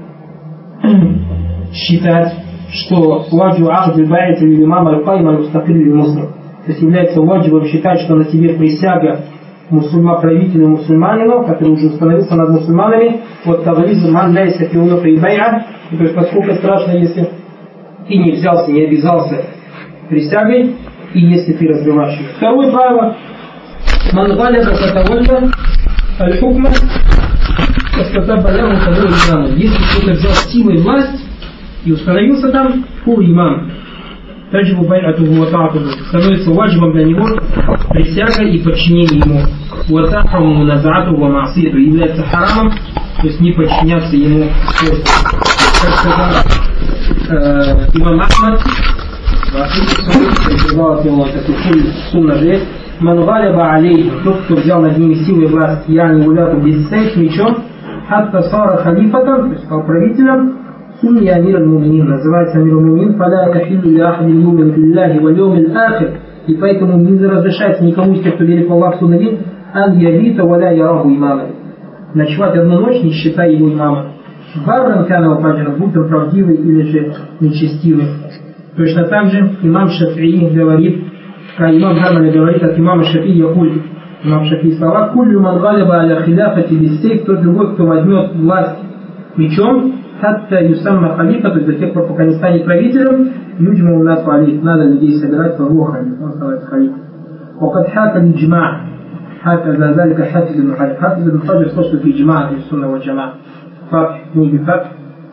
считать, что ваджиб ахд аль-бай'ат или имам аль-кайм аль-мустакиль или муслим. То есть является ваджибом считать, что на тебе присяга мусульма, правителю мусульманину, который уже установился над мусульманами, вот тавализм ман ляйся фиунука и бай'а, то есть поскольку страшно, если ты не взялся, не обязался присягой, и если ты разбиваешь ее. Второе правило, ман галяба фатавалля, аль-хукма кастатаба лягу фагу имаму. Если кто-то взял силой власть и установился там, фу имам. Таджибу бай'атуху ва та'атуху. Становится ваджибом для него присяга и подчинение ему. Ва тахраму муназаатуху ва ма'сияту. Является харамом, то есть не подчиняться ему. Как сказал э, имам Ахмад, сказал от него такой сунна же есть, ман галиба алейхи, тот, кто взял над ними силой власть, я не гуляту без сейф, мечом, хатта сара халифатом, то есть стал правителем, сунни амир аль-муминин, называется амир аль-муминин, фаля яхиллу ля ахади юмин биллахи ва льюм аль-ахир, и поэтому не разрешается никому из тех, кто верит в Аллах судный день, ан явита ва ля яраху имама, ночевать одну ночь, не считая его имама. Барран канава фаджра, будь он правдивый или же нечестивый. Точно так же имам Шафии говорит, а имам Хармали говорит от имама Шафии, якуль, имам Шафии слова, куллю ман галиба аля хиляфати биссейф, тот любой, кто возьмет власть мечом, хатта юсамма халифа, то есть до тех пор, пока не станет правителем, юджму у нас валит, надо людей собирать, фагу халиф, он становится халифом. Вакад хака лиджма, хака за залика хафиз ибн Хаджр, хафиз ибн Хаджр слушает лиджма, из сунна ва джама. Фатх, книги Фатх,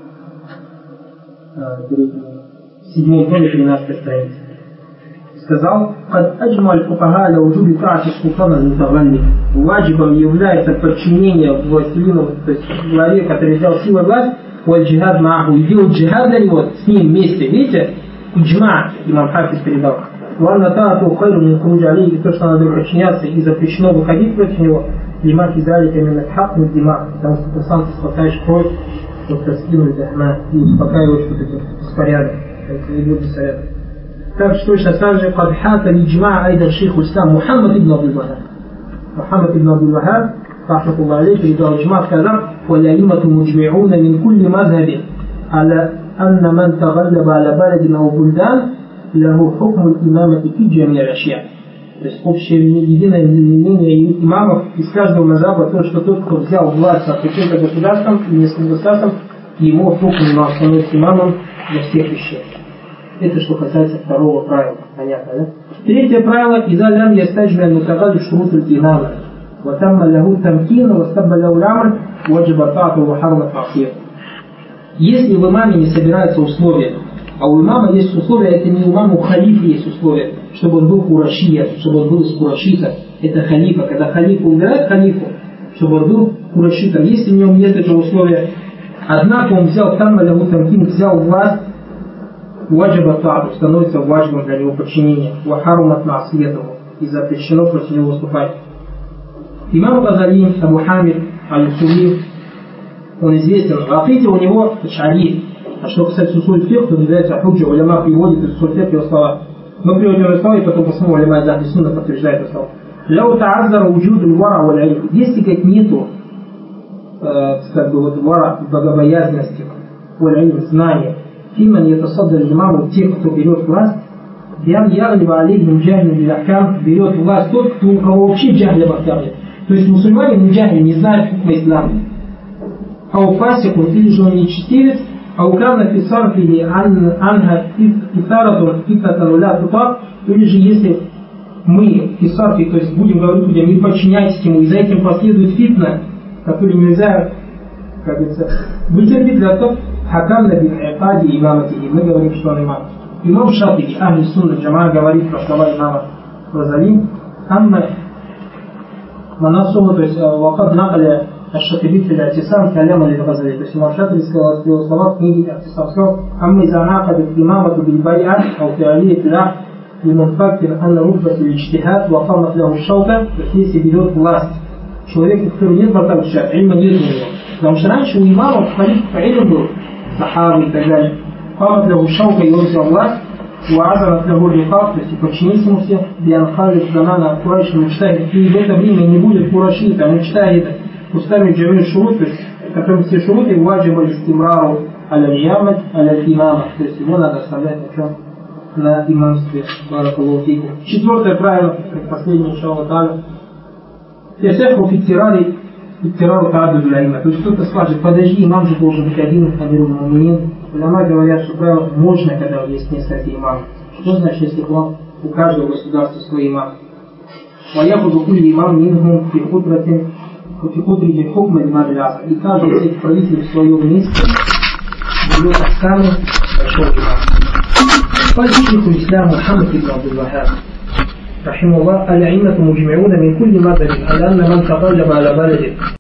в седьмом томе, тринадцатой странице. Сказал, «Кад аджма аль-фукаха ля уджуби та'ати султана мутагалли». Ваджибом является подчинение властелину, то есть главе, который взял силу власть, валь джихад мааху, и делать джихад для него с ним вместе. Видите, иджма, имам Хафиз передал. Ванна та'ату хайру мин хуруджи алейхи, и то, что надо подчиняться, и запрещено выходить против него. Лима физалика именно хак на дима, потому что ты сам спасаешь кровь, вот скинуть захна и успокаиваешь вот эти беспорядок, это не будет беспорядок. Так что точно так же قد حاك الإجماع أيضا شيخ الإسلام محمد ابن عبد الوهاب. محمد ابن عبد الوهاب رحمة الله عليه передал إجماع сказал والأئمة مجمعون من كل مذهب على أن من تغلب على بلد أو بلدان له حكم الإمامة في جميع الأشياء. То есть общее единое мнение имамов из каждого мазаба то, что тот, кто взял власть над каким-то государством или нескольким государством, его хукм становится имамом для всех вещей. Это что касается второго правила. Понятно, да? Третье правило. «Иза лям ястаджмя мутагалю шрут аль-имама. Ва тамма лаху тамкина, ва стабба лаху л'амр, ваджиба та'ату ва хармат ма'сияту». Если в имаме не собираются условия, а у имама есть условия, это не у имама, у халифа есть условия, чтобы он был курашия, чтобы он был из курашита. Это халифа. Когда халифа убирает халифу, чтобы он был курашитом. Если в нем нет этого условия, однако он взял там, тамкин, взял власть, ваджиба та'ату, становится важным для него подчинение. Ва хармат ма'сияту, и запрещено против него выступать. Имам Газали, Абу Хамид, Аль-Сули, он известен. В акиде у него аш'ари. А что касается усуль фикх, то является худжа, уляма приводит из усуль фикх его слова. Мы приводим его слова и потом посмотрим, уляма из ахли сунна подтверждает это слово. Ляу та'аззара уджуд аль-вара валь-илм. Если как нету, э, как бы вот вара, богобоязненности, валь-илм, знания, фиман ятасадда аль-имаму, тех, кто берет власть, бян яглиба алейхим джахлин биль-ахкам, берет власть тот, кто у кого вообще джахля бахтарли. То есть мусульмане не джахли, не знают хукма ислама. А у фасикун, или же он нечестивец, а у кана фисарфи или анха фисаратун фитатан уля тутак, или же если мы фисарфи, то есть будем говорить людям, не подчиняйтесь ему, и за этим последует фитна, который нельзя, как говорится, вытерпеть для того, хакам на бин-айкади имаматихи, мы говорим, что он имам. Имам Шафии, ахли сунна джама, говорит про слова имама Газали, амма манасуха, то есть вакад накаля الشاطبي في الاعتصام كلاما للغزالي. То есть имам Шафии сказал его слова в книге «А'тисам», сказал: «Амма иза нақадат имамату биль-бай'а ау фи'алият лах лимунфакир анна рутбат иль-иджтихад ва камат лаху шаука». То есть если берет власть человек, у которого нет братан шат, ильма нет у него. Потому что раньше у имамов халиф илм был, сахабы и так далее. Камат лаху шаука, и он взял власть, وعزرت له الرقاب, то есть подчинись ему все, бианхалит замана курайш мучтахид, и в это время не будет курашита, мучтахида, устами джамиль шурут, то есть, которые все шуруты, ваджиба истимрару аля-лиямат, аля-имама, то есть его надо оставлять на чем? На имамстве. Четвертое правило, последнее, иншаллах та'аля. Ясеху фиттирали, фиттирару та'аду дулаима. То есть кто-то скажет: подожди, имам же должен быть один, амирул муминин. Уляма говорят, что правило можно, когда есть несколько имамов. Что значит, если у каждого государства свой имам? Ваяхуду кулли имам минхум фи хутратин في حكم الإمام العصر. И каждый из этих правителей в своем месте берет ахкамы большого имама. قال شيخ الإسلام محمد بن عبد الوهاب رحمه الله: الأئمة مجمعون من كل مذهب على أن من تغلب على بلده